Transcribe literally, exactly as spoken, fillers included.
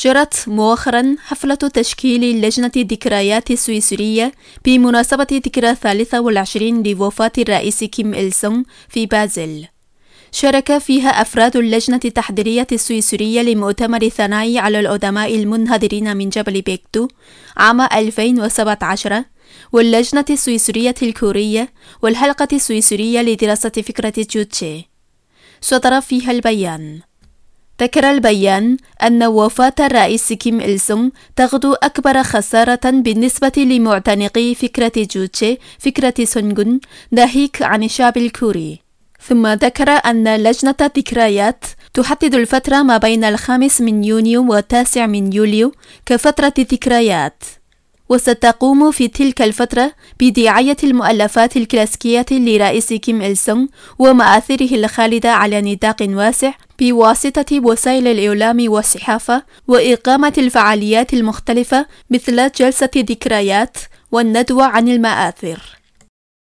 جرت مؤخرا حفلة تشكيل لجنة ذكريات سويسرية بمناسبة ذكرى الثالثة والعشرين لوفاة الرئيس كيم إل سونغ في بازل. شارك فيها أفراد اللجنة التحضيرية السويسرية لمؤتمر الثنائي على الأدماء المنهدرين من جبل بيكتو عام ألفين وسبعة عشر، واللجنة السويسرية الكورية، والحلقة السويسرية لدراسة فكرة جوتشي. صدر فيها البيان. ذكر البيان أن وفاة الرئيس كيم إل سونغ تغدو أكبر خسارة بالنسبة لمعتنقي فكرة جوتشي فكرة سونغون ناهيك عن الشعب الكوري. ثم ذكر أن لجنة الذكريات تحدد الفترة ما بين الخامس من يونيو والتاسع من يوليو كفترة ذكريات، وستقوم في تلك الفترة بدعاية المؤلفات الكلاسيكية لرئيس كيم إل سونغ ومآثره الخالدة على نطاق واسع بواسطة وسائل الإعلام والصحافة، وإقامة الفعاليات المختلفة مثل جلسة ذكريات والندوة عن المآثر.